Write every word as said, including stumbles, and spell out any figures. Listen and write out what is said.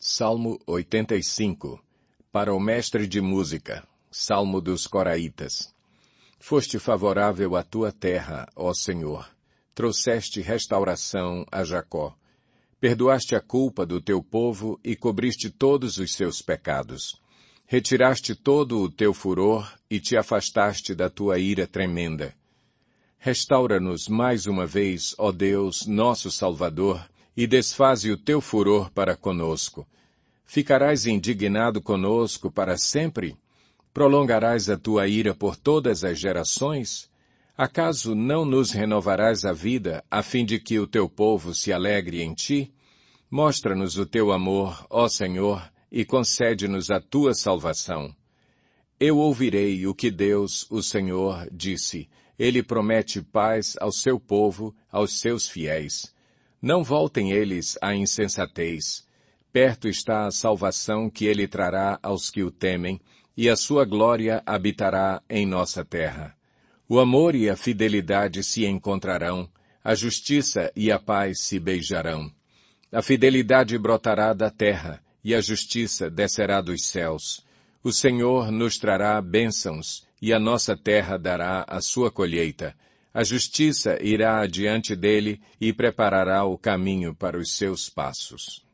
Salmo oitenta e cinco. Para o mestre de música. Salmo dos Coraitas. Foste favorável à tua terra, ó Senhor. Trouxeste restauração a Jacó. Perdoaste a culpa do teu povo e cobriste todos os seus pecados. Retiraste todo o teu furor e te afastaste da tua ira tremenda. Restaura-nos mais uma vez, ó Deus, nosso Salvador, e desfaze o teu furor para conosco. Ficarás indignado conosco para sempre? Prolongarás a tua ira por todas as gerações? Acaso não nos renovarás a vida, a fim de que o teu povo se alegre em ti? Mostra-nos o teu amor, ó Senhor, e concede-nos a tua salvação. Eu ouvirei o que Deus, o Senhor, disse. Ele promete paz ao seu povo, aos seus fiéis. Não voltem eles à insensatez. Perto está a salvação que ele trará aos que o temem, e a sua glória habitará em nossa terra. O amor e a fidelidade se encontrarão, a justiça e a paz se beijarão. A fidelidade brotará da terra, e a justiça descerá dos céus. O Senhor nos trará bênçãos, e a nossa terra dará a sua colheita. A justiça irá adiante dele e preparará o caminho para os seus passos.